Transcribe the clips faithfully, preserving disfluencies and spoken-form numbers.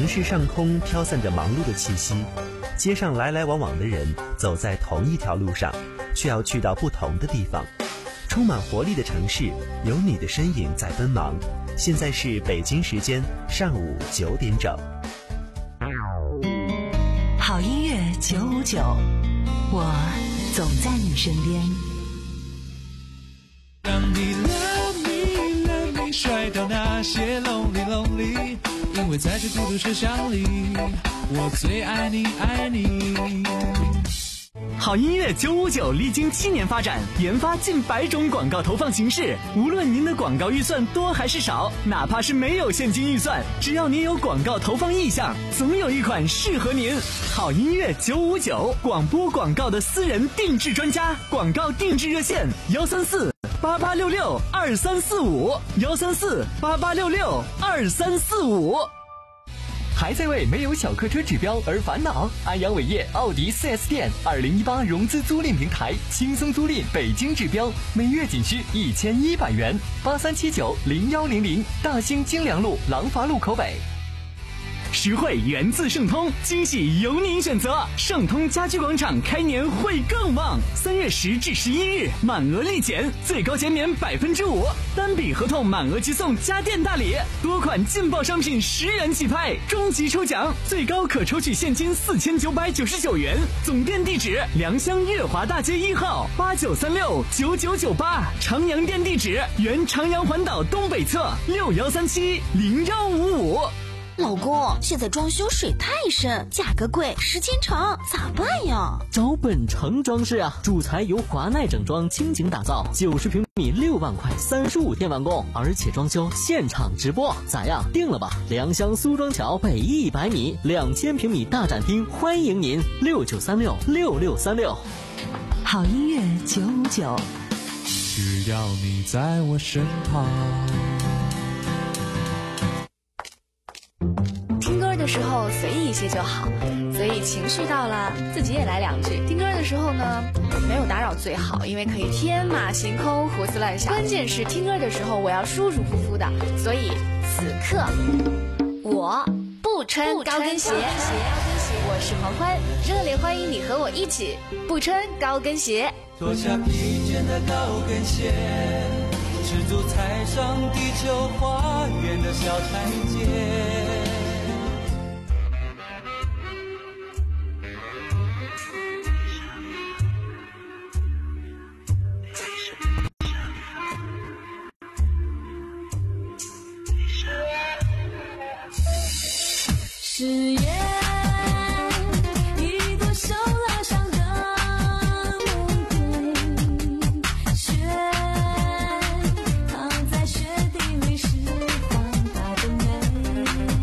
市上空飘散着忙碌的气息，街上来来往往的人走在同一条路上，却要去到不同的地方。充满活力的城市，有你的身影在奔忙。现在是北京时间上午九点整。 好音乐九五九，我总在你身边。 让你 love me love me 甩掉那些 lonely lonely， 因为在这孤独车厢里，我最爱你爱你。 好音乐九五九历经七年发展，研发近百种广告投放形式。无论您的广告预算多还是少，哪怕是没有现金预算，只要您有广告投放意向，总有一款适合您。好音乐九五九，广播广告的私人定制专家，广告定制热线幺三四八八六六二三四五幺三四八八六六二三四五。 还在为没有小客车指标而烦恼？安阳伟业奥迪 四 S 店二零一八融资租赁平台，轻松租赁北京指标，每月仅需一千一百元。八三七九零幺零零，大兴京良路廊坊路口北。 实惠源自盛通，惊喜由您选择。盛通家居广场开年会更旺，三月十至十一日满额立减，最高减免百分之五，单笔合同满额即送家电大礼，多款劲爆商品十元起拍，终极抽奖最高可抽取现金四千九百九十九元。总店地址：良乡月华大街一号八九三六九九九八，长阳店地址：原长阳环岛东北侧六幺三七零幺五五。 老公，现在装修水太深，价格贵，时间长，咋办呀？ 找本城装饰啊，主材由华奈整装倾情打造，九十平米六万块，三十五天完工，而且装修现场直播，咋样？定了吧？良乡苏庄桥北一百米，两千平米大展厅，欢迎您，六九三六六六三六。 好音乐九五九， 只要你在我身旁。 听歌的时候随意一些就好，所以情绪到了自己也来两句。听歌的时候呢，没有打扰最好，因为可以天马行空胡思乱想。关键是听歌的时候我要舒舒服服的，所以此刻我不穿高跟鞋。我是黄欢，热烈欢迎你和我一起不穿高跟鞋。 脱下披肩的高跟鞋，赤足踩上地球花园的小台阶。 誓言一朵手拉上的玫瑰，雪躺在雪地里释放它的美。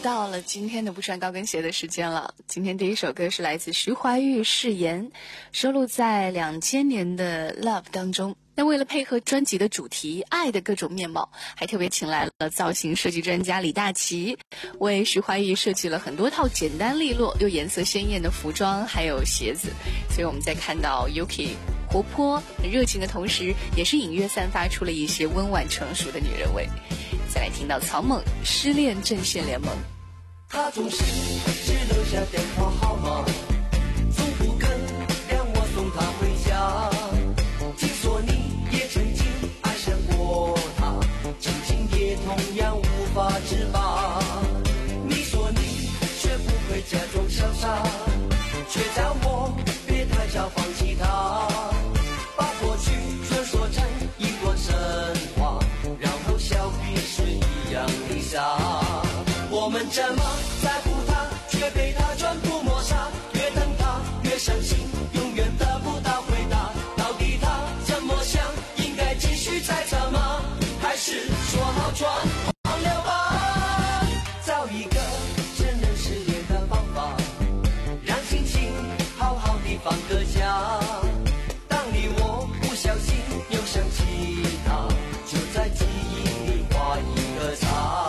到了今天的不穿高跟鞋的时间了。今天第一首歌是来自徐怀钰《誓言》，收录在两千年的 Love 当中。那为了配合专辑的主题爱的各种面貌，还特别请来了造型设计专家李大齐，为徐怀钰设计了很多套简单利落又颜色鲜艳的服装还有鞋子。所以我们在看到 Yuki 活泼很热情的同时，也是隐约散发出了一些温婉成熟的女人味。再来听到曹猛失恋阵线联盟。 他总是只留下电话号码，从不肯让我送他回家。听说你也曾经爱上过他，曾经也同样无法自拔。你说你学不会假装潇洒，却叫我别太早放弃他，把过去传说成一段神话，然后笑彼是一样的傻。我们这么在乎他，却被他全部抹杀，越等他越伤心，永远得不到回答。到底他怎么想？应该继续猜测吗？还是说好全忘了吧？找一个承认失恋的方法，让心情好好地放个假。当你我不小心又想起他，就在记忆里画一个叉。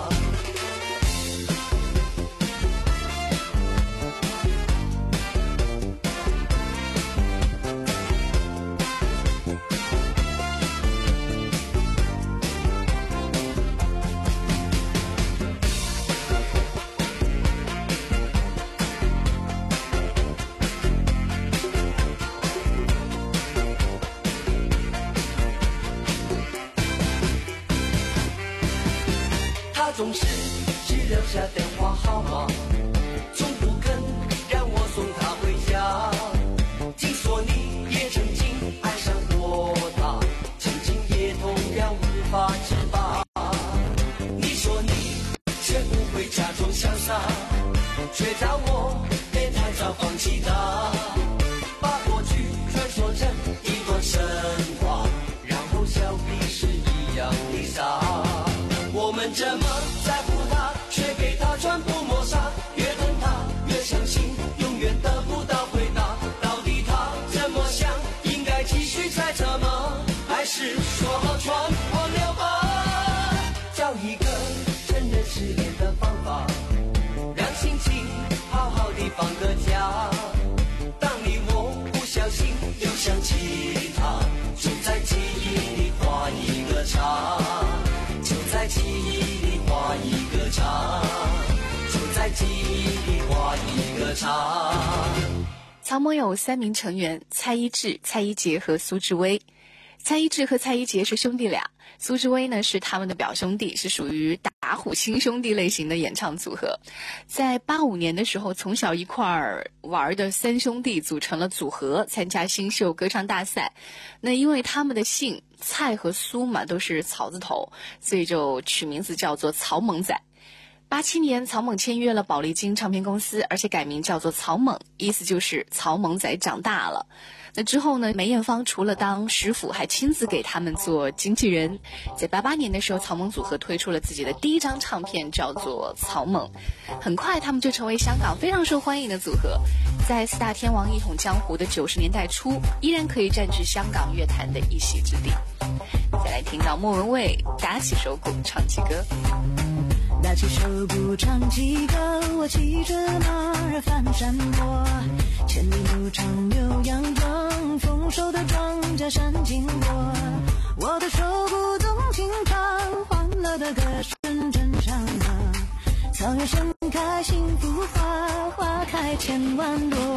总是只留下电话号码，从不肯让我送他回家。听说你也曾经爱上过他，曾经也同样无法自拔。你说你学不会假装潇洒，却叫我别太早放弃他，把过去传说成一段神话，然后笑彼是一样的傻。我们这么在乎他，却给他全部抹杀，越等他越伤心，永远得不到回答。到底他怎么想？应该继续猜测吗？还是说好全忘了吧？找一个承认失恋的方法，让心情好好地放个假。当你我不小心又想起他，就在记忆里画一个叉，就在记忆里画一个叉，就在记忆里画一个叉。 曹猛有三名成员：蔡一智、蔡一杰和苏志威。蔡一智和蔡一杰是兄弟俩，苏志威呢是他们的表兄弟，是属于打虎亲兄弟类型的演唱组合。在八五年的时候，从小一块儿玩的三兄弟组成了组合，参加新秀歌唱大赛。那因为他们的姓蔡和苏嘛都是草字头，所以就取名字叫做曹猛仔。八七年，曹猛签约了宝丽金唱片公司，而且改名叫做曹猛，意思就是曹猛仔长大了。那之后呢，梅艳芳除了当师傅，还亲自给他们做经纪人。在八八年的时候，曹猛组合推出了自己的第一张唱片，叫做《曹猛》。很快，他们就成为香港非常受欢迎的组合，在四大天王一统江湖的九十年代初，依然可以占据香港乐坛的一席之地。再来听到莫文蔚打起手鼓唱起歌。 打起手鼓唱起歌，我骑着马儿翻山坡，千里牧场牛羊壮，丰收的庄稼闪经过，我的手鼓动情唱，欢乐的歌声震山河，草原盛开幸福花，花开千万朵。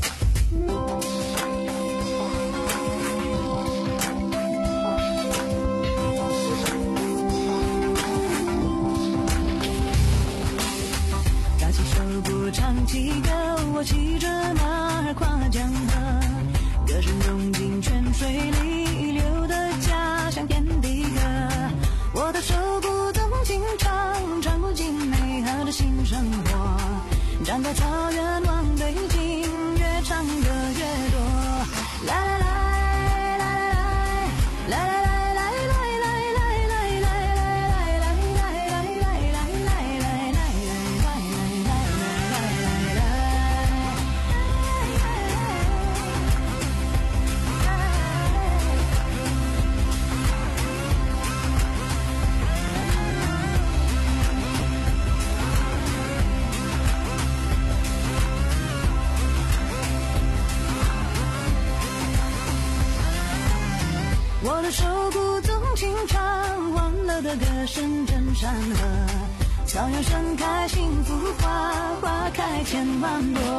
唱起歌，我骑着马儿跨江河，歌声融进泉水里，流的家乡遍地歌。我的手鼓动情唱，唱不尽美好的新生活。站在草原望北京，越唱歌越多。 我的手鼓纵情唱，欢乐的歌声震山河，草原盛开幸福花，花开千万朵。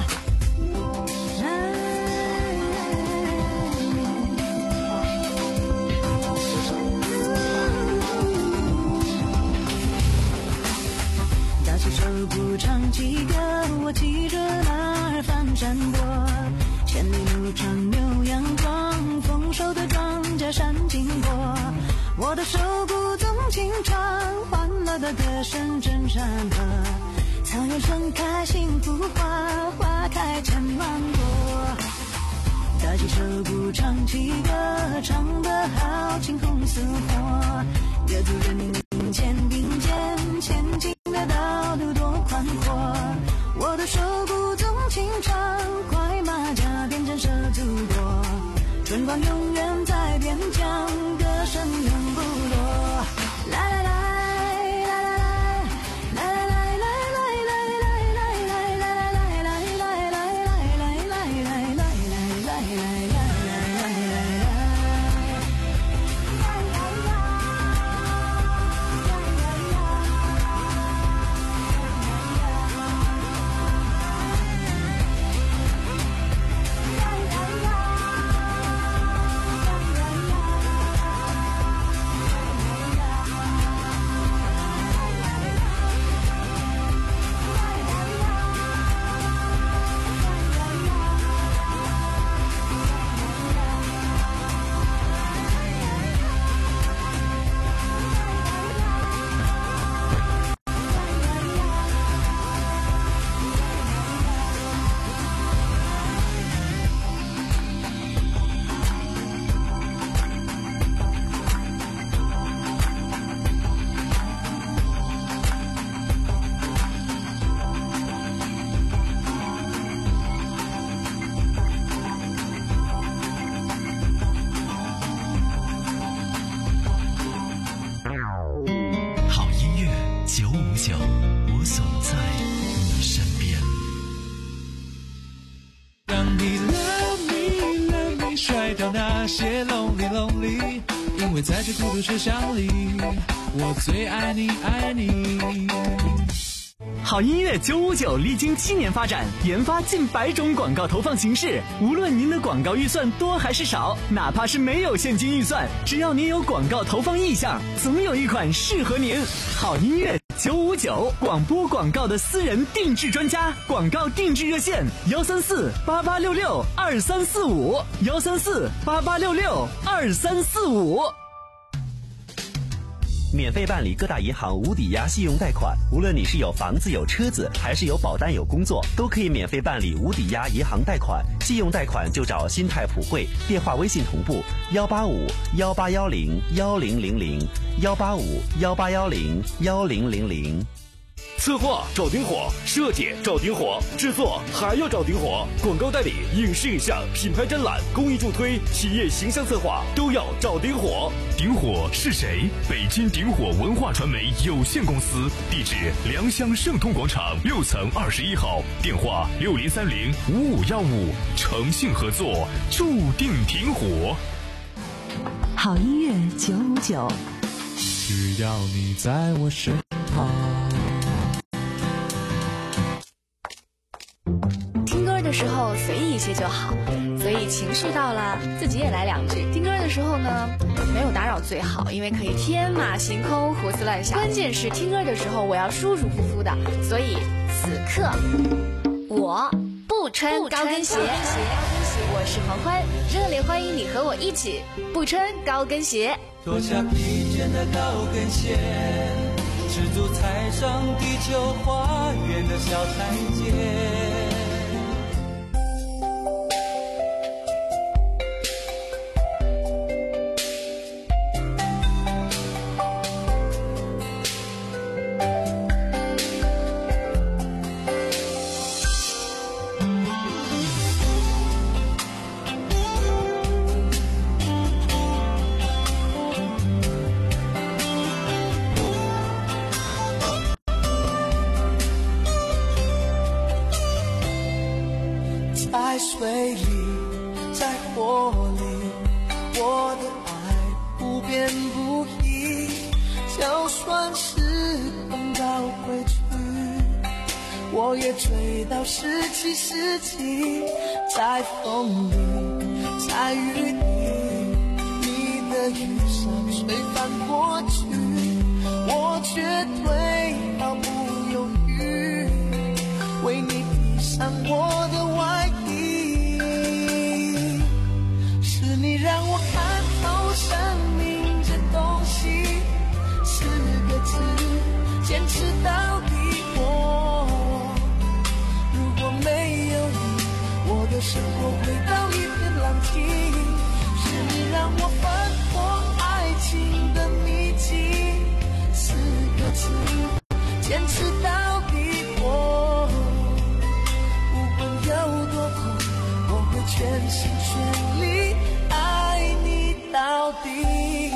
打起手鼓唱起歌，我骑着马儿翻山坡，千里牧场牛羊壮，丰收的庄稼闪金波。我的手鼓纵情唱，欢乐的歌声震山河，草原盛开幸福花，花开千万朵。打起手鼓唱起歌，唱得好青红似火，越族人民肩并肩，前进的道路多宽阔。我的手鼓纵情唱，快马加鞭震慑祖国，春光永远在边疆，歌声永不落。来来来。 我总在你身边。 让你 love me love me 甩掉那些 lonely lonely， 因为在这孤独车厢里，我最爱你爱你。 好音乐九五九历经七年发展，研发近百种广告投放形式。无论您的广告预算多还是少，哪怕是没有现金预算，只要您有广告投放意向，总有一款适合您。好音乐九五九，广播广告的私人定制专家，广告定制热线幺三四八八六六二三四五幺三四八八六六二三四五。 免费办理各大银行无抵押信用贷款，无论你是有房子有车子，还是有保单有工作，都可以免费办理无抵押银行贷款。信用贷款就找新泰普惠，电话微信同步幺八五幺八幺零幺零零零幺八五幺八幺零幺零零零。 策划找顶火，设计找顶火，制作还要找顶火，广告代理、影视影像、品牌展览、公益助推、企业形象策划都要找顶火。 顶火是谁？北京顶火文化传媒有限公司，地址良乡盛通广场六层二十一号，电话六零三零五五幺五，诚信合作，注定顶火。 好音乐九五九， 只要你在我身旁。 听歌的时候随意一些就好，所以情绪到了自己也来两句。听歌的时候呢，没有打扰最好，因为可以天马行空胡思乱想。关键是听歌的时候我要舒舒服服的，所以此刻我不穿高跟鞋。我是黄欢，热烈欢迎你和我一起不穿高跟鞋。 脱下披肩的高跟鞋，赤足踩上地球花园的小台阶。在水里，在火里，我的爱我也追到十七世纪，在风里，在雨里，你的雨伞吹翻过去，我却退毫不犹豫，为你披上我的外衣。是你让我看透生命这东西，四个字，坚持到底。我如果没有你，我的生活回到一片狼藉。是你让我翻破爱情的秘籍，四个字，坚持到底。我无论有多苦，我会全心全力爱你到底。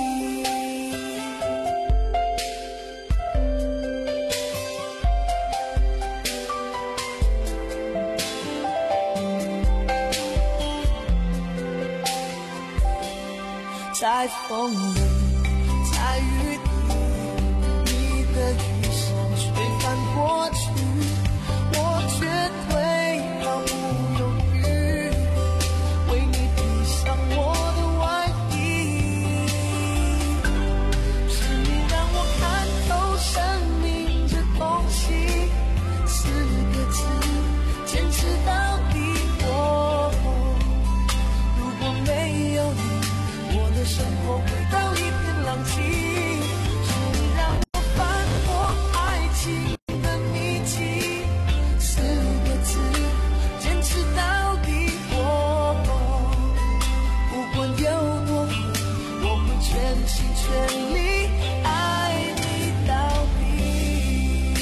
在风里，在雨里，你的雨伞吹翻过去，我却退毫不犹豫，为你披上我的外衣。是你让我看透生命这东西，四个字，坚持到底。我如果没有你，我的生活回到一片狼藉。是你让我翻破爱情的秘籍，四个字，坚持到底。我不管有多苦，我会全心全力爱你到底。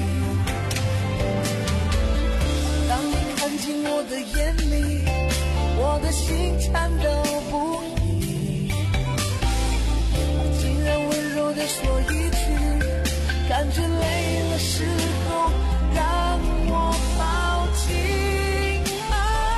当你看进我的眼里，我的心颤抖不已，竟然温柔地说一句，感觉累了时候让我抱紧。啊，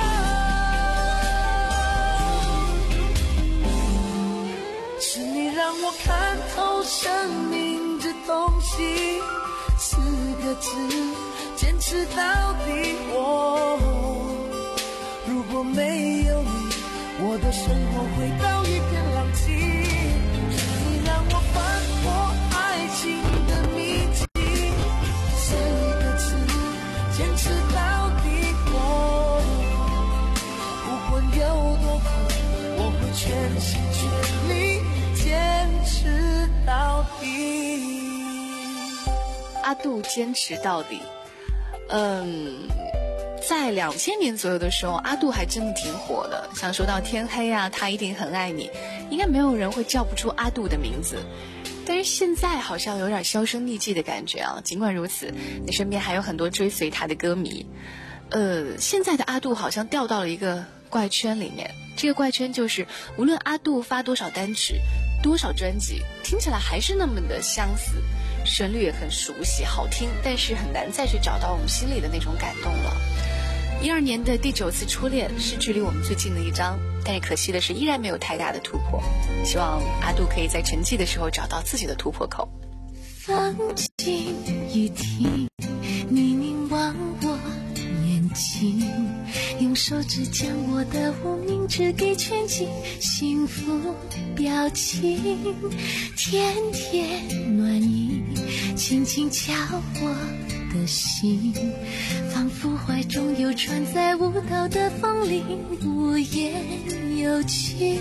是你让我看透生命这东西，四个字，坚持到底。我如果没有你，我的生活回到一片狼藉。是你让我翻破爱情的秘籍，四个字，坚持到底。我不管有多苦，我会全心全力坚持到底。 阿杜坚持到底。嗯，在两千年左右的时候，阿杜还真的挺火的。像说到天黑啊，他一定很爱你，应该没有人会叫不出阿杜的名字。但是现在好像有点销声匿迹的感觉啊。尽管如此，你身边还有很多追随他的歌迷。呃，现在的阿杜好像掉到了一个怪圈里面。这个怪圈就是，无论阿杜发多少单曲、多少专辑，听起来还是那么的相似。旋律也很熟悉好听，但是很难再去找到我们心里的那种感动了。一二年的第九次初恋是距离我们最近的一张，但是可惜的是依然没有太大的突破。希望阿杜可以在沉寂的时候找到自己的突破口。 放进雨停，你凝望我眼睛，用手指将我的无名指给圈进幸福表情，甜甜暖意轻轻敲我的心，仿佛怀中有船在舞蹈的风铃，无言有情。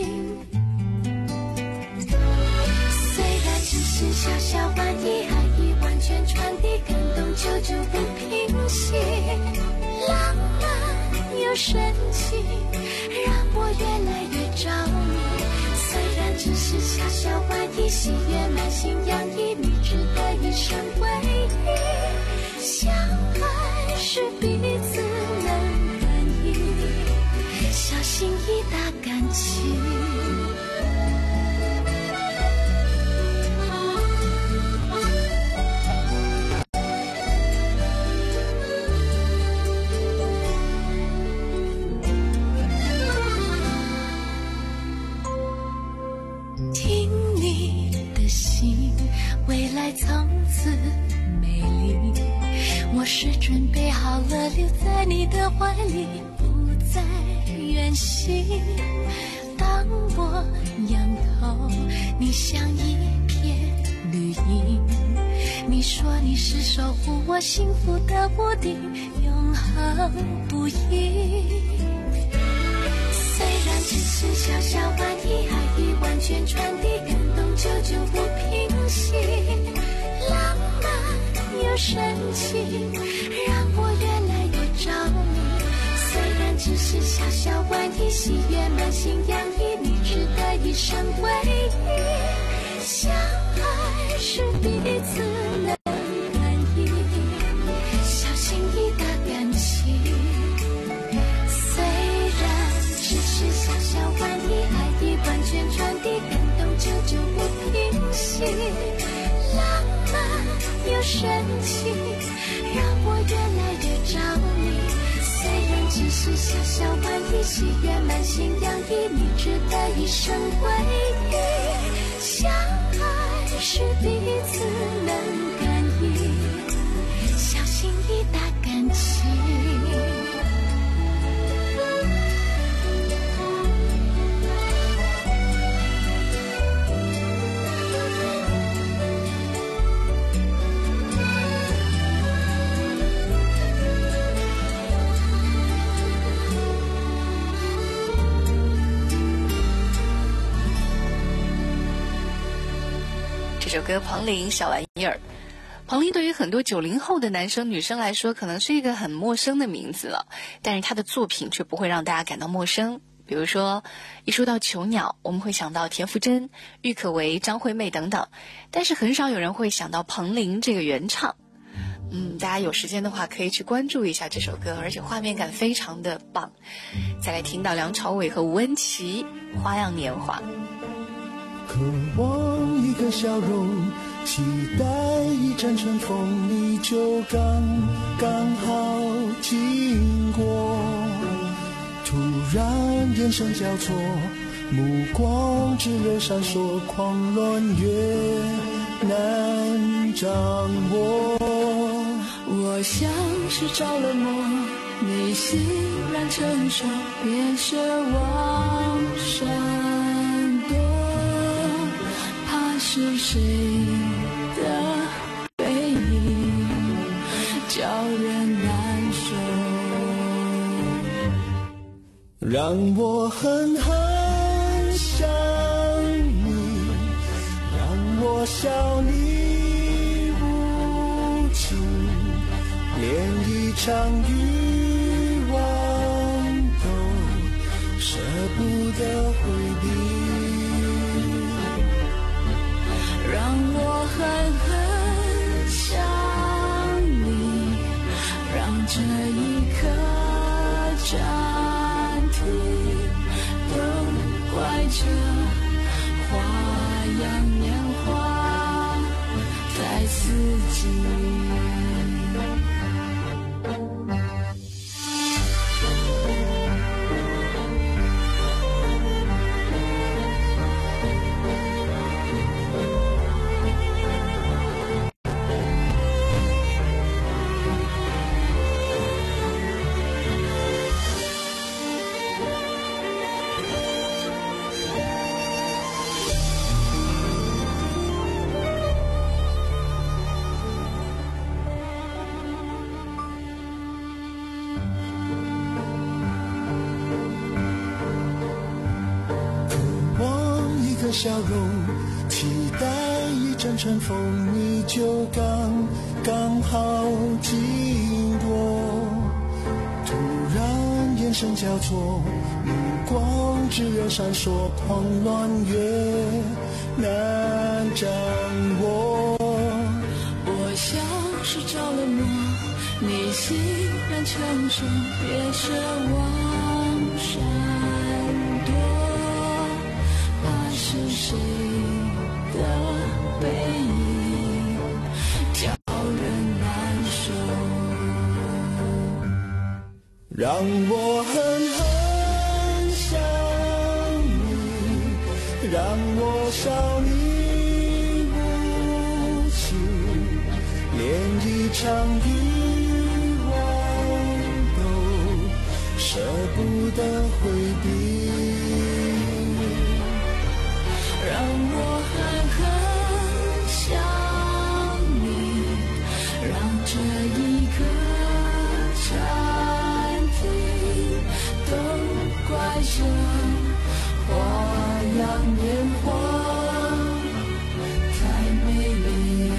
虽然只是小小玩意，爱意完全传递，感动久久不平息，浪漫又深情，让我越来越着迷。虽然只是小小玩意，喜悦满心洋溢，你值得一生唯一。相爱是彼此能感应，小心翼翼打感情。听你的心，未来从此美丽。 我是准备好了留在你的怀里，不再远行。当我仰头，你像一片绿荫。你说你是守护我幸福的屋顶，永恒不移。虽然只是小小玩意，爱已完全传递，感动久久不平息。浪漫又神奇，让我越来越着迷。虽然只是小小玩意，喜悦满心洋溢，你值得一生回忆。相爱是彼此能感应，小心翼翼的感情。虽然只是小小玩意，爱已完全传递，感动久久不平息。浪漫又神奇，让我越来越着迷。虽然只是小小玩意，喜悦满心洋溢，你值得一生回忆。相爱是彼此能感应，小心翼翼的感情。 这首歌彭羚小玩意儿。彭羚对于很多九零后的男生女生来说可能是一个很陌生的名字了，但是他的作品却不会让大家感到陌生。比如说一说到囚鸟，我们会想到田馥甄、郁可唯、张惠妹等等，但是很少有人会想到彭羚这个原唱。嗯，大家有时间的话可以去关注一下这首歌，而且画面感非常的棒。再来听到梁朝伟和吴恩琪《花样年华》。 渴望一个笑容，期待一阵春风，你就刚刚好经过。突然眼神交错，目光炙热闪烁，狂乱越难掌握。 我像是着了魔，你欣然承受，别奢望闪躲。怕是谁的背影叫人难受， 让我狠狠想你，让我笑你无情，连一场欲望都舍不得回避。 让我狠狠想你，让这一刻暂停，都怪这花样年华太刺激。 笑容，期待一阵春风，你就刚刚好经过。突然眼神交错，目光炙热闪烁，狂乱越难掌握。 我像是着了魔，你欣然承受，别奢望闪躲。是谁的背影叫人难受， 让我狠狠想你，让我笑你无情，连一场雨舍不得回避，让我还很想你，让这一刻暂停，都怪这花样年华太美丽。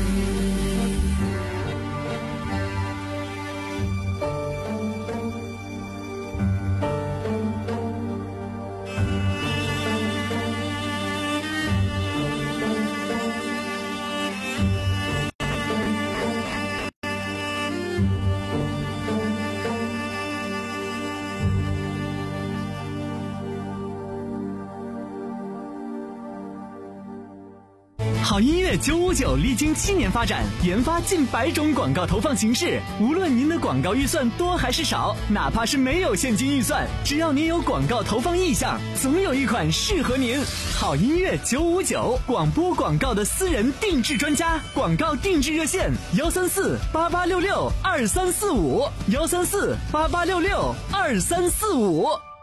好音乐九五九历经七年发展，研发近百种广告投放形式。无论您的广告预算多还是少，哪怕是没有现金预算，只要您有广告投放意向，总有一款适合您。好音乐九五九，广播广告的私人定制专家，广告定制热线：幺三四八八六六二三四五，幺三四八八六六二三四五。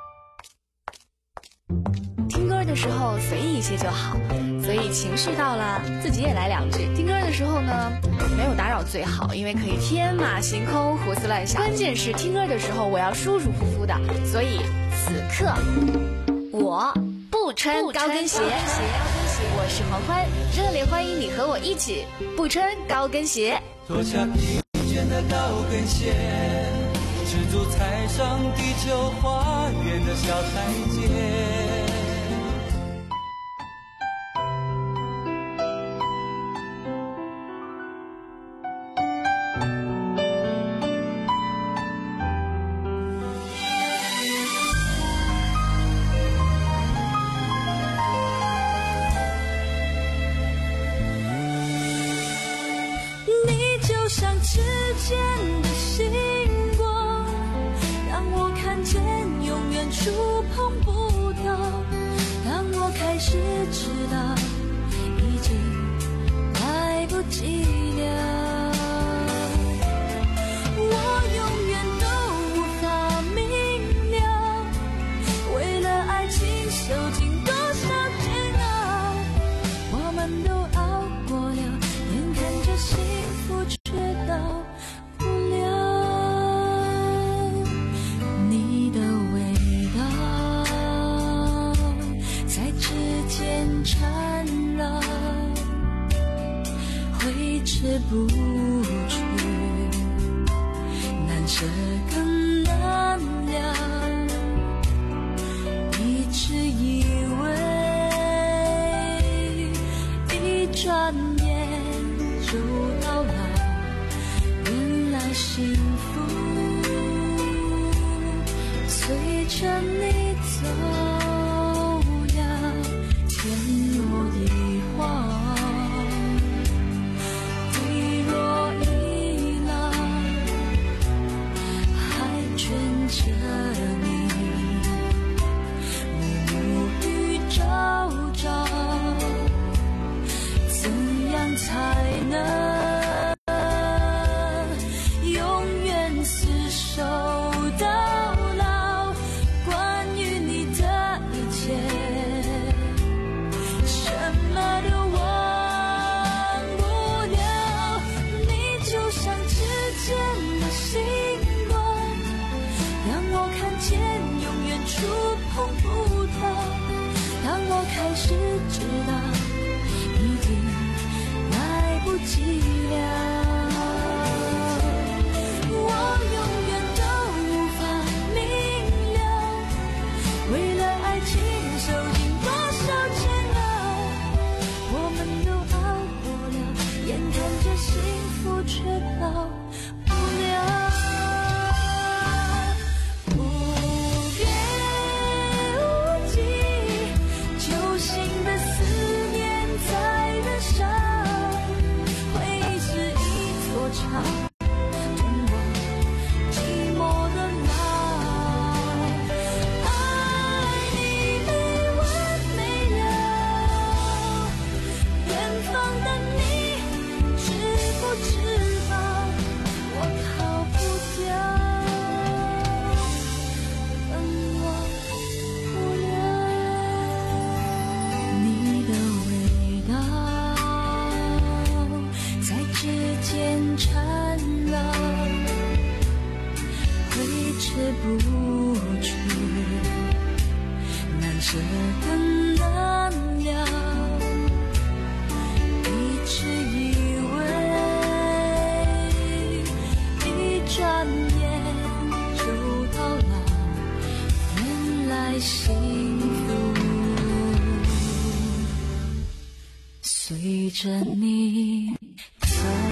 听歌的时候随意一些就好，所以情绪到了自己也来两句。听歌的时候呢，没有打扰最好，因为可以天马行空胡思乱想。关键是听歌的时候我要舒舒服服的，所以此刻我不穿高跟鞋。我是黄欢，热烈欢迎你和我一起不穿高跟鞋。 脱下疲倦的高跟鞋，赤足踩上地球花园的小台阶。 就像指尖的星光，让我看见永远触碰不到。当我开始知道，已经来不及了。我永远都无法明了，为了爱情受尽多少煎熬，我们都熬过了，眼看着幸福却到不了你的味道，在指尖缠绕，挥之不去，难舍更难了，一直以为一转眼就到老，原来幸福随着你走呀，天若一晃，地若一浪，还卷着你，暮雨朝朝，怎样才能永远厮守到老？关于你的一切，什么都忘不了。你就像指尖的星光，让我看见永远触碰不到。当我开始知道，已经来不及了。我永远都无法明了，为了爱情受尽多少煎熬，我们都熬过了，眼看着幸福却到不了。无边无际，揪心的思念在燃烧，回忆是一座桥，通往寂寞的老。爱你没完没了，远方的你知不知道？ 随着你走。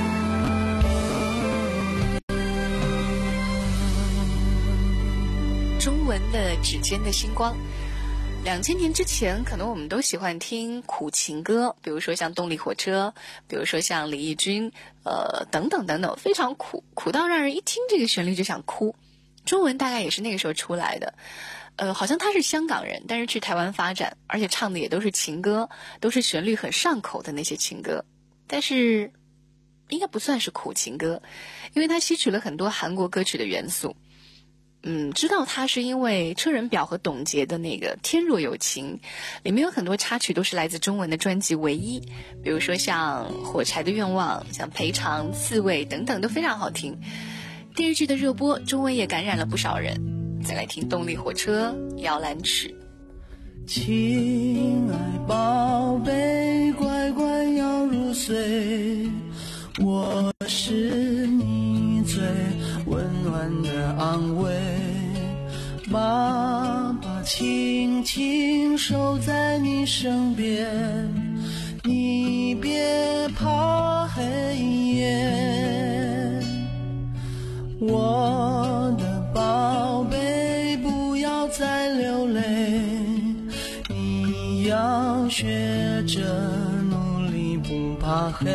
中文的指尖的星光，两千年之前可能我们都喜欢听苦情歌，比如说像动力火车，比如说像李翊君呃，等等等等，非常苦，苦到让人一听这个旋律就想哭。中文大概也是那个时候出来的，呃，好像他是香港人，但是去台湾发展，而且唱的也都是情歌，都是旋律很上口的那些情歌，但是应该不算是苦情歌，因为他吸取了很多韩国歌曲的元素。嗯，知道他是因为车仁表和董洁的那个《天若有情》，里面有很多插曲都是来自中文的专辑《唯一》，比如说像《火柴的愿望》、像《赔偿》、《刺猬》等等都非常好听。电视剧的热播，中文也感染了不少人。再来听动力火车《摇篮曲》。 亲爱宝贝，乖乖要入睡，我是你最温暖的安慰，爸爸轻轻守在你身边，你别怕黑夜，我的宝贝不要再流泪，你要学着努力不怕黑，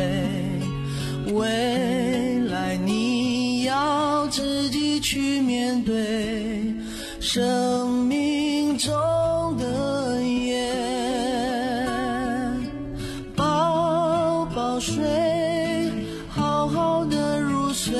未来你要自己去面对生命中的夜，宝宝睡，好好的入睡，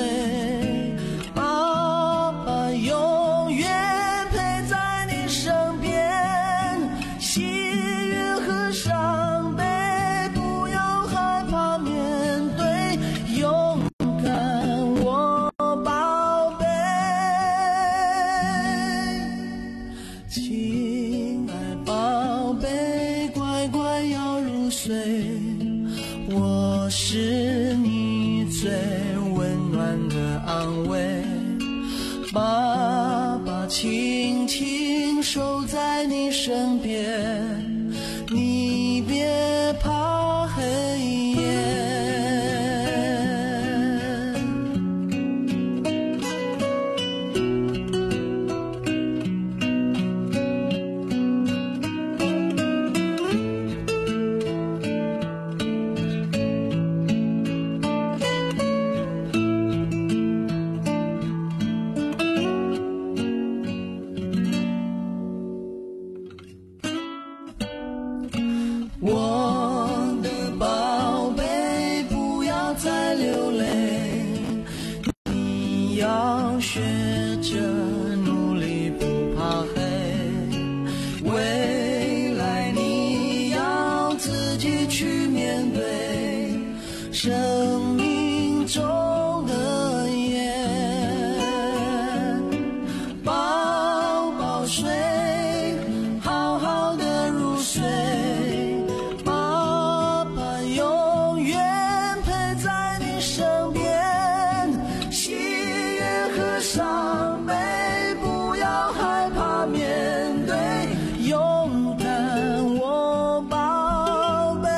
爸爸永远陪在你身边，喜悦和伤悲不要害怕面对，勇敢我宝贝，亲爱宝贝，乖乖要入睡，我是你最温暖的安慰，爸爸轻轻守在你身边，你别怕黑夜。我的宝贝不要再流泪，你要学着努力不怕黑，未来你要自己去面对生命中的夜，宝宝睡，好好的入睡，伤悲不要害怕面对，勇敢我宝贝，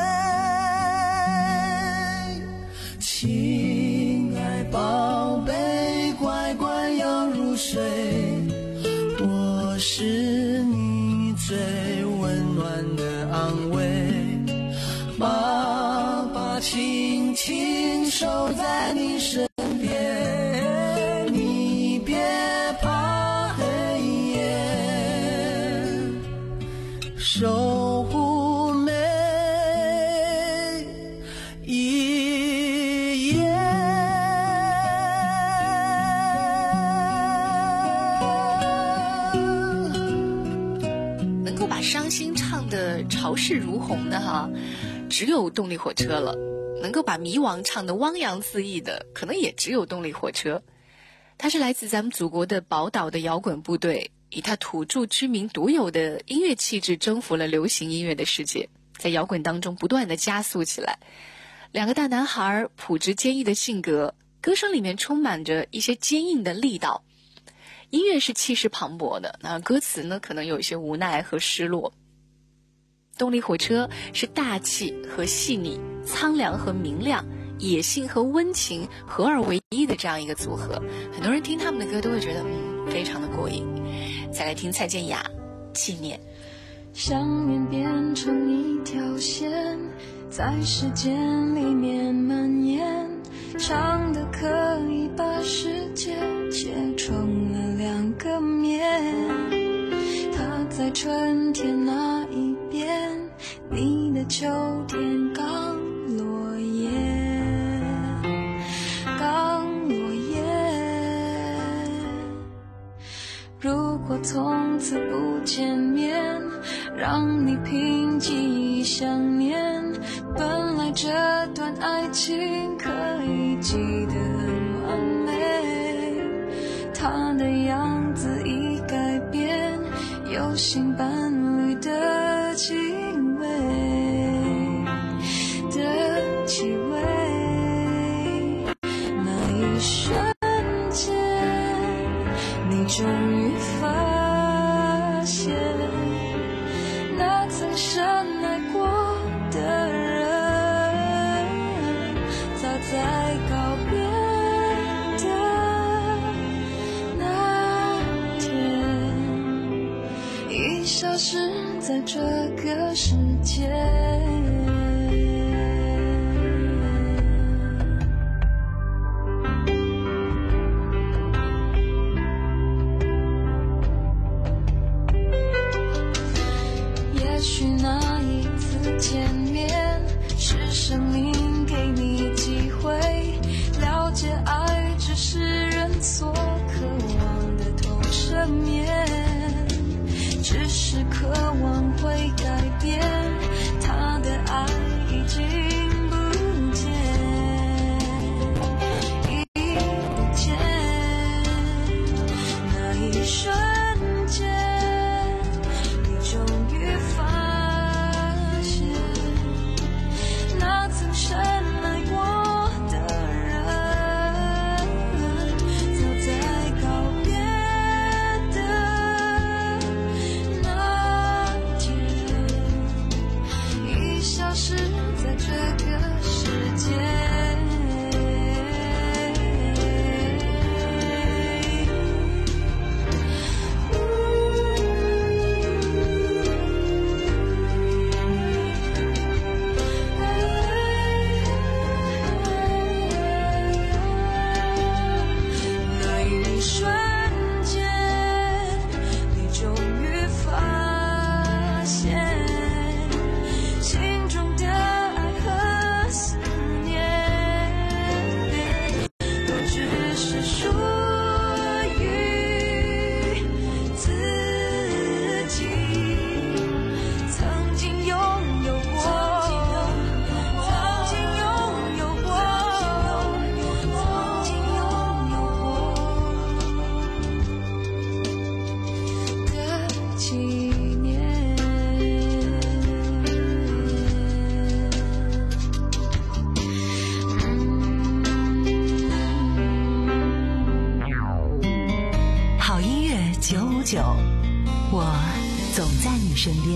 亲爱宝贝，乖乖要入睡，我是你最温暖的安慰，爸爸轻轻守在你身边，你别怕黑夜，守护每一夜。 能够把伤心唱得潮势如虹的哈，只有动力火车了。能够把迷惘唱得汪洋恣意的，可能也只有动力火车。它是来自咱们祖国的宝岛的摇滚部队，以它土著居民独有的音乐气质征服了流行音乐的世界，在摇滚当中不断的加速起来。两个大男孩朴直坚毅的性格，歌声里面充满着一些坚硬的力道。音乐是气势磅礴的，那歌词呢可能有一些无奈和失落。 动力火车是大气和细腻，苍凉和明亮，野性和温情合二为一的这样一个组合。很多人听他们的歌都会觉得嗯，非常的过瘾。再来听蔡健雅《纪念》。 想念变成一条线，在时间里面蔓延，长的可以把世界切成了两个面。它在春天那一边，你的秋天刚落叶，刚落叶。如果从此不见面，让你凭记忆想念，本来这段爱情可以记得很完美，他的样子已改变，有新伴侣的气味的气味。那一瞬间，你终于发现，那曾深爱过的人，早在告别的那天，已消失在这个世界。也许那一次见面，是生命给你机会，了解爱只是人所渴望的同生面，只是渴望会改变，他的爱已经不见，已不见。那一瞬间，你终于发现，那曾深爱过的人，早在告别的那天，已消失在这个世界。 九五九，我总在你身边。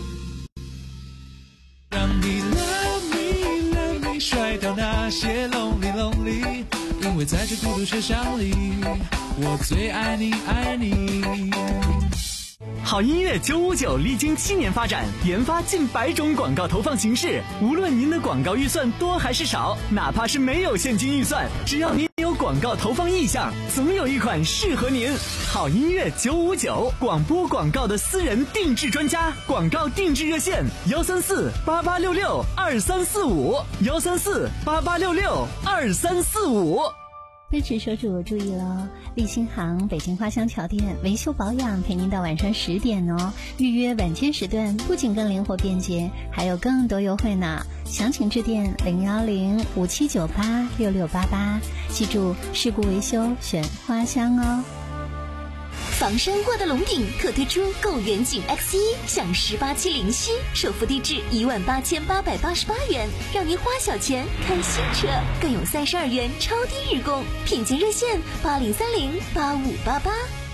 让你 love me love me 甩掉那些 lonely lonely， 因为在这孤独车厢里，我最爱你爱你。 好音乐九五九历经七年发展，研发近百种广告投放形式。无论您的广告预算多还是少，哪怕是没有现金预算，只要您有广告投放意向，总有一款适合您。好音乐九五九，广播广告的私人定制专家，广告定制热线：幺三四八八六六二三四五，幺三四八八六六二三四五。 支持车主注意了，立新行北京花乡桥店维修保养陪您到晚上十点哦。预约晚间时段不仅更灵活便捷，还有更多优惠呢。详情致电零幺零五七九八六六八八，记住事故维修选花乡哦。 房山挂的龙顶特推出购远景 X 一 享十八期零息，首付低至一万八千八百八十八元，让您花小钱看新车，更有三十二元超低日供，品鉴热线八零三零八五八八。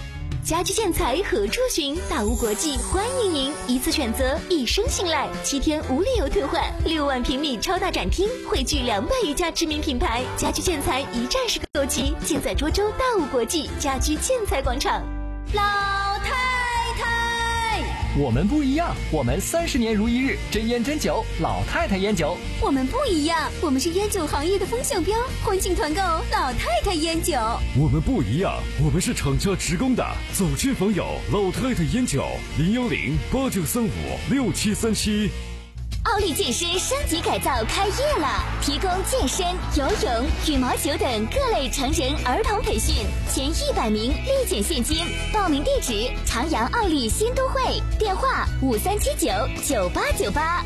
家居建材何处寻？大屋国际欢迎您，一次选择，一生信赖，七天无理由退换，六万平米超大展厅，汇聚两百余家知名品牌，家居建材一站式购齐，尽在涿州大屋国际家居建材广场。老太太， 我们不一样，我们三十年如一日，真烟真酒，老太太烟酒。 我们不一样，我们是烟酒行业的风向标，欢庆团购老太太烟酒。 我们不一样，我们是厂家直供的，走亲访友，老太太烟酒，零幺零八九三五六七三七。 奥利健身升级改造开业了，提供健身、游泳、羽毛球等各类成人儿童培训，前一百名立减现金。报名地址：长阳奥利新都会，电话五三七九九八九八。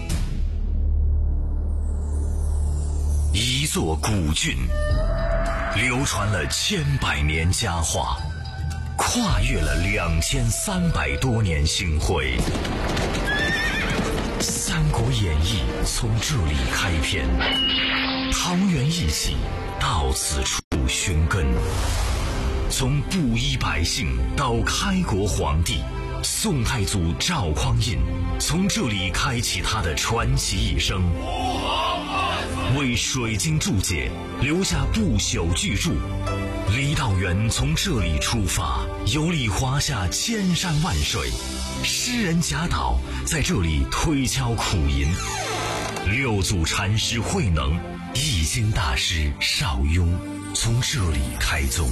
一座古郡，流传了千百年佳话，跨越了两千三百多年星辉。《三国演义》从这里开篇，桃园一起到此处寻根。从布衣百姓到开国皇帝，宋太祖赵匡胤从这里开启他的传奇一生，为水晶注解留下不朽巨著。李道元从这里出发，游历华夏千山万水。诗人贾岛在这里推敲苦吟，六祖禅师慧能、易经大师邵雍从这里开宗。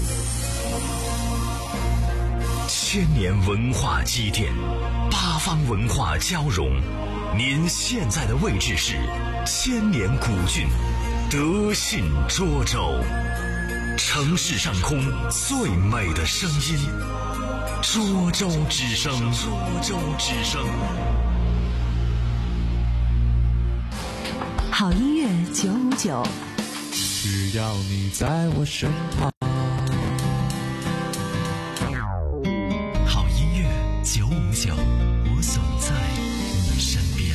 千年文化积淀，八方文化交融。您现在的位置是千年古郡德信涿州，城市上空最美的声音。涿州之声，涿州之声。 好音乐九五九， 只要你在我身旁。 好音乐九五九，我总在你身边。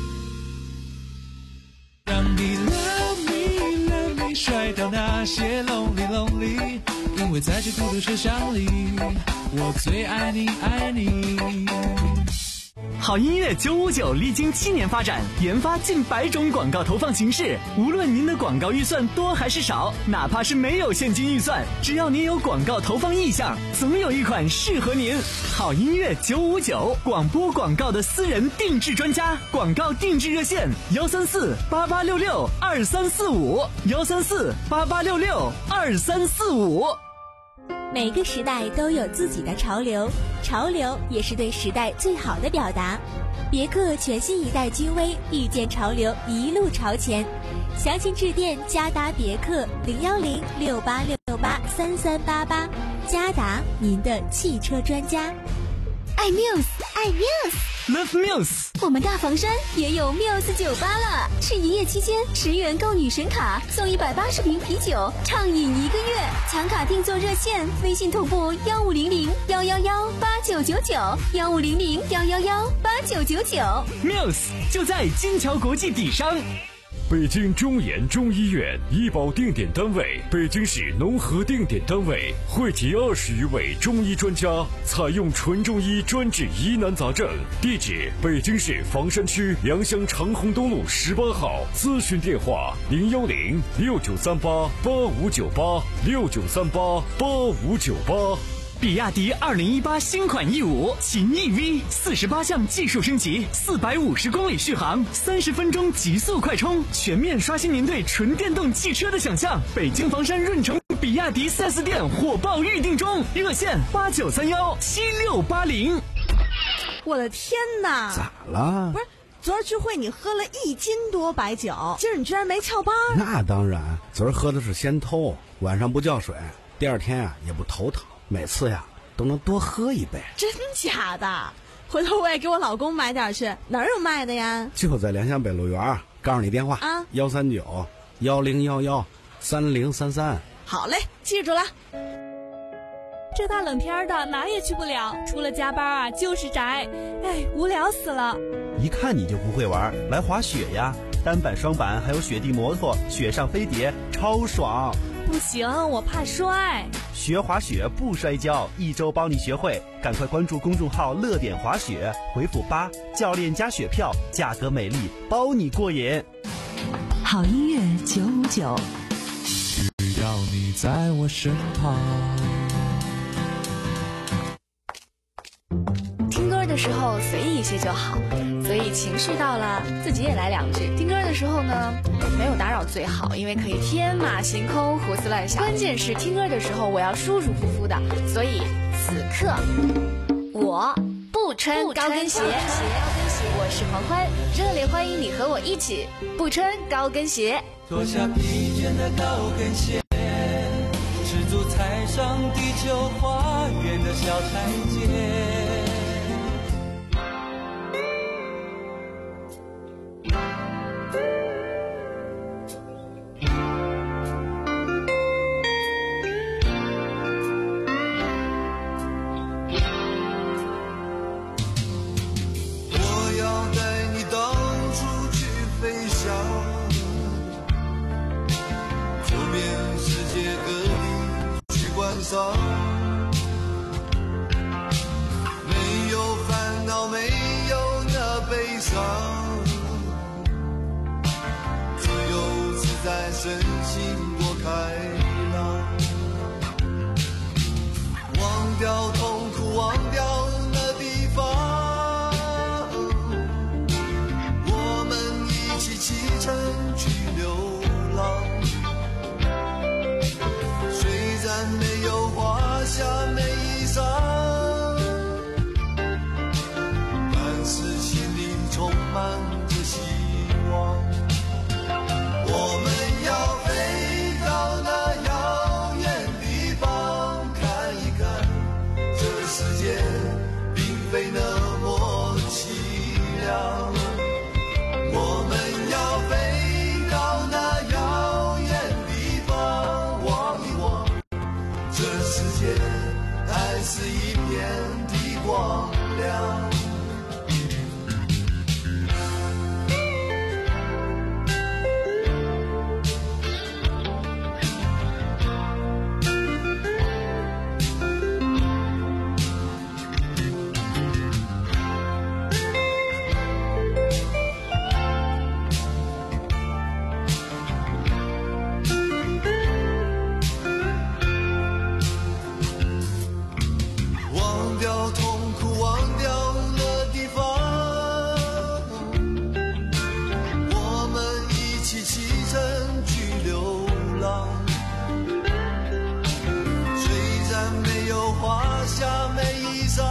让你 love me love me 甩掉那些 lonely lonely， 因为在这孤独车厢里，我最爱你爱你。 好音乐九五九历经七年发展，研发近百种广告投放形式。无论您的广告预算多还是少，哪怕是没有现金预算，只要您有广告投放意向，总有一款适合您。好音乐九五九，广播广告的私人定制专家，广告定制热线：幺三四八八六六二三四五，幺三四八八六六二三四五。 每个时代都有自己的潮流，潮流也是对时代最好的表达。别克全新一代君威，遇见潮流，一路朝前。详情致电嘉达别克零幺零六八六八三三八八，嘉达您的汽车专家。爱 Muse， 爱 Muse，Love Muse。 我们大房山也有 Muse 酒吧了，是营业期间十元购女神卡送一百八十瓶啤酒，畅饮一个月。抢卡订座热线：微信同步幺五零零幺幺幺八九九九，幺五零零幺幺幺八九九九。 Muse 就在金桥国际底商。 北京中研中医院医保定点单位，北京市农合定点单位，汇集二十余位中医专家，采用纯中医专治疑难杂症。地址：北京市房山区良乡长虹东路十八号。咨询电话：零幺零六九三八八五九八六九三八八五九八。 比亚迪二零一八新款 E 五 秦 E V 四十八项技术升级，四百五十公里续航，三十分钟极速快充，全面刷新您对纯电动汽车的想象。北京房山润城比亚迪 四 S 店火爆预定中，热线八九三幺七六八零。 我的天哪！ 咋了？ 不是，昨儿聚会你喝了一斤多白酒，今儿你居然没翘班？ 那当然，昨儿喝的是鲜偷，晚上不叫水，第二天啊也不头疼。每次呀都能多喝一杯。 真假的？回头我也给我老公买点去。哪儿有卖的呀？ 就在良乡北路园，告诉你电话啊，幺三九幺零幺幺三零三三。 好嘞，记住了。 这大冷天的哪也去不了，除了加班啊就是宅，哎，无聊死了。 一看你就不会玩，来滑雪呀！单板、双板还有雪地摩托，雪上飞碟，超爽！ 不行，我怕摔。 学滑雪不摔跤，一周帮你学会。赶快关注公众号乐点滑雪，回复八教练加雪票，价格美丽，包你过瘾。 好音乐九五九， 只要你在我身旁。 听歌的时候随意一些就好，所以情绪到了自己也来两句。听歌的时候呢，没有打扰最好，因为可以天马行空胡思乱想。关键是听歌的时候我要舒舒服服的，所以此刻我不穿高跟鞋。我是黄欢，热烈欢迎你和我一起不穿高跟鞋。 脱下疲倦的高跟鞋，赤足踩上地球花园的小台阶。 没有烦恼，没有那悲伤，自由自在，身心多开朗，忘掉痛苦，忘掉那地方，我们一起启程去流浪。虽然没有华厦美衣裳，但是心里充满着希望。我们要飞到那遥远地方，看一看这世界并非那么凄凉。我们要飞到那遥远地方，望一望这世界还是一片的光亮。忘掉痛苦，忘掉了地方，我们一起启程去流浪。虽然没有华厦美衣裳，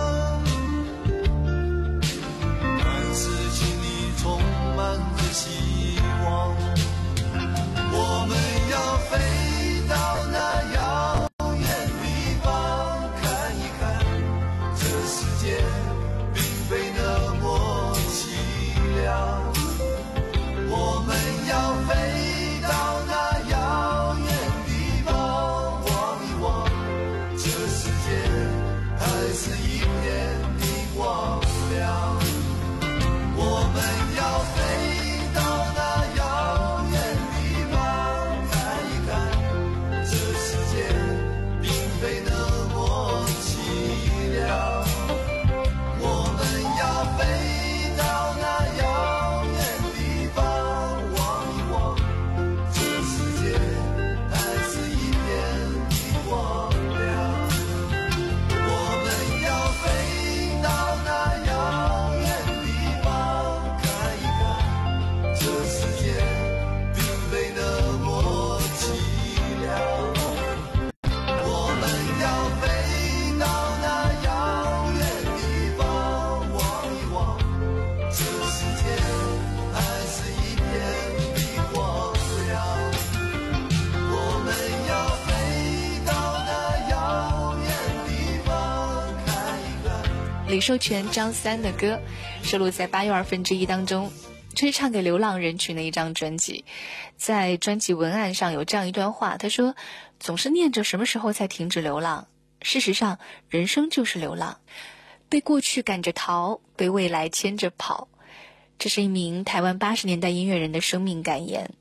但是心里充满着希望。我们要飞到那遥远地方，看一看这世界并非那么凄凉。我们要飞到那遥远地方，望一望这世界还是一片的光亮。我们要飞到那遥远地方，看一看这世界并非那么凄凉。我们要飞到那遥远地方，望一望这世界还是一片的光亮。我们要飞到那遥远地方，看一看这世界并非那么凄凉。我们要飞到那遥远地方，望一望这世界还是一片的光亮。我们要飞到那遥远地方，看一看。 李寿全、张三的歌收录在八又二分之一当中，这是唱给流浪人群的一张专辑。在专辑文案上有这样一段话，他说：总是念着什么时候才停止流浪，事实上人生就是流浪，被过去赶着逃，被未来牵着跑。这是一名台湾八十年代音乐人的生命感言。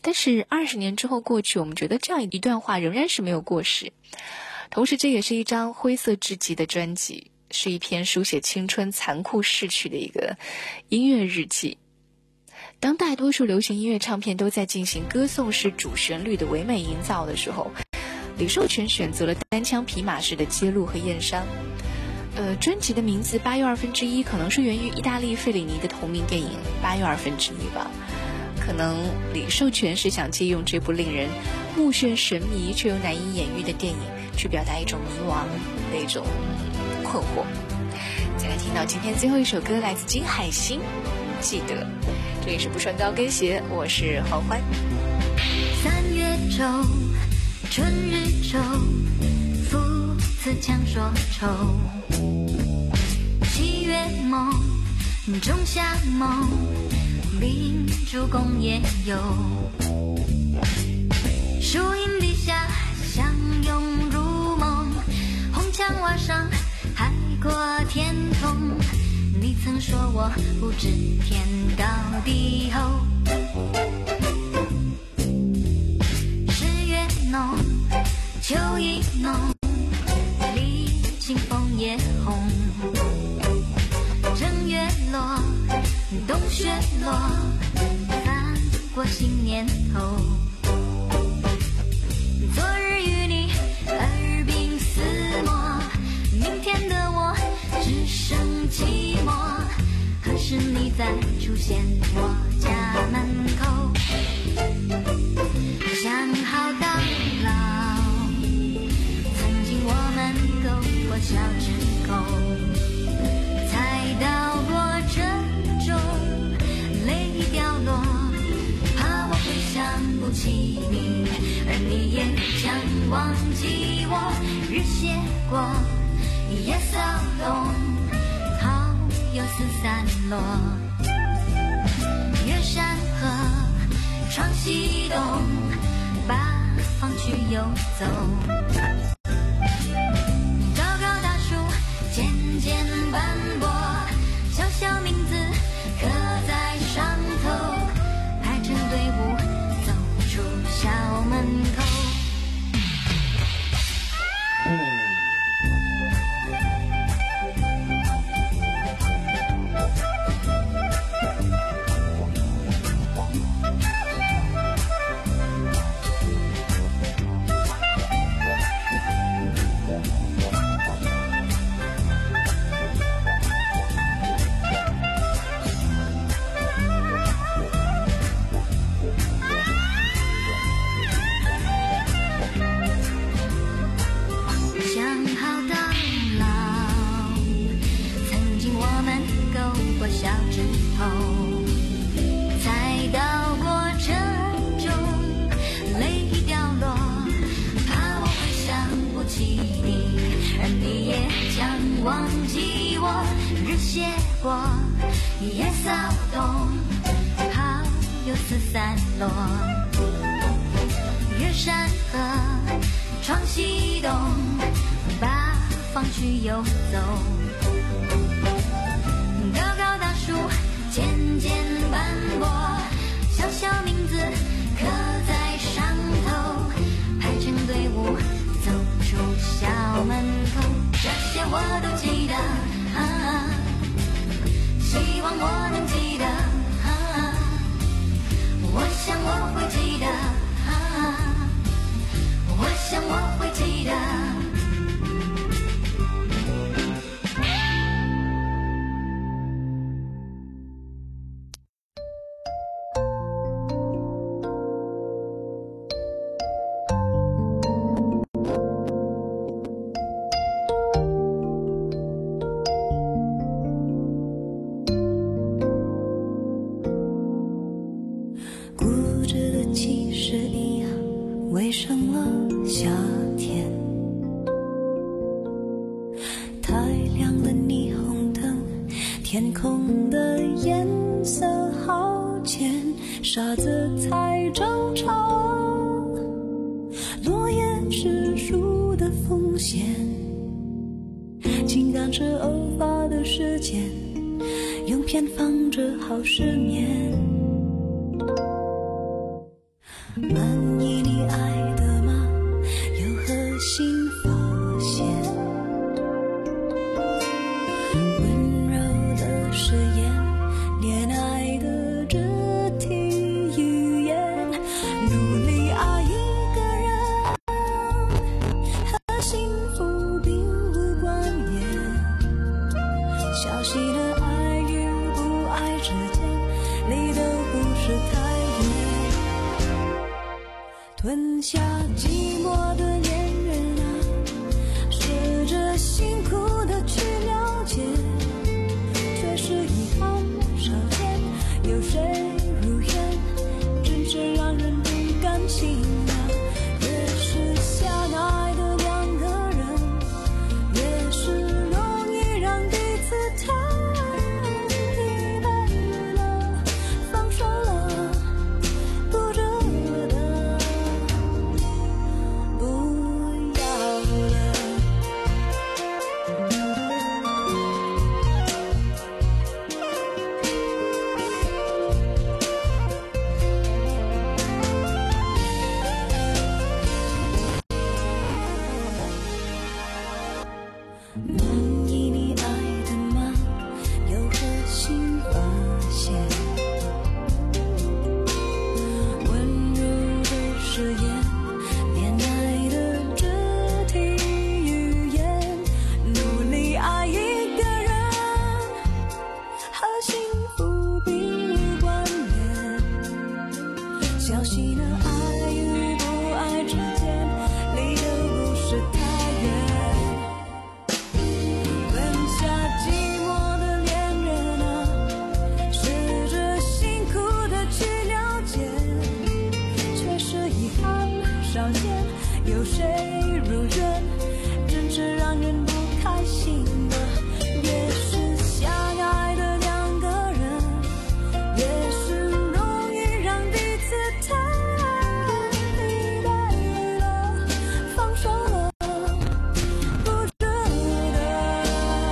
但是二十年之后过去，我们觉得这样一段话仍然是没有过时。同时这也是一张灰色至极的专辑，是一篇书写青春残酷逝去的一个音乐日记。当大多数流行音乐唱片都在进行歌颂式主旋律的唯美营造的时候，李寿全选择了单枪匹马式的揭露和验伤。呃，专辑的名字八又二分之一可能是源于意大利费里尼的同名电影八又二分之一吧。可能李寿全是想借用这部令人目眩神迷却又难以言喻的电影，去表达一种迷惘的一种困惑。再来听到今天最后一首歌，来自金海心，记得。这里是不穿高跟鞋，我是黄欢。 三月中，春日中，父子强说愁。七月梦，仲夏梦，秉烛共夜游。树荫底下相拥入梦，红墙瓦上海阔天空。你曾说我不知天高地厚。十月浓，秋意浓，离清风也红。正月落，冬雪落，翻过新年头。昨日与你耳鬓厮磨，明天的我只剩寂寞。何时你再出现我家门口？想好到老，曾经我们勾过小指沟，才到过珍重，泪掉落，怕我会想不起你，而你也将忘记我。日斜过，夜扫动，好又四散落。越山河，窗西东，八方去游走。高高大树，渐渐斑驳，小小名字刻在上头，排成队伍走出校门口。小指头，才到过珍重，泪掉落，怕我会想不起你，而你也将忘记我。日斜过，夜扫动，好又四散落。越山河，窗西东，八方去游走。高高大树，渐渐斑驳，小小名字刻在上头，排成队伍走出校门口。这些我都记得，啊，希望我能记得，啊，我想我会记得，啊，我想我会记得。 围上了夏天，太亮了霓虹灯，天空的颜色好浅，沙子才争吵，落叶是树的风险，情感是偶发的时间，用偏方治好失眠。 满意你爱的吗？又何心发现温柔的誓言，恋爱的肢体语言，努力爱一个人和幸福并无关联，小心的爱与不爱之间离得不是太吞下寂寞的恋人啊，试着辛苦的去了解，却是遗憾少见。有谁如愿，真是让人不甘心啊。越是相爱的两个人，越是容易让彼此太疲惫了，放手了，不值得。满意你爱的吗？又何心发现温柔的誓言，恋爱的肢体语言，努力爱一个人和幸福并无关联，小心的爱与不爱之间离得不是太远。少见，有谁如愿，真是让人不开心的。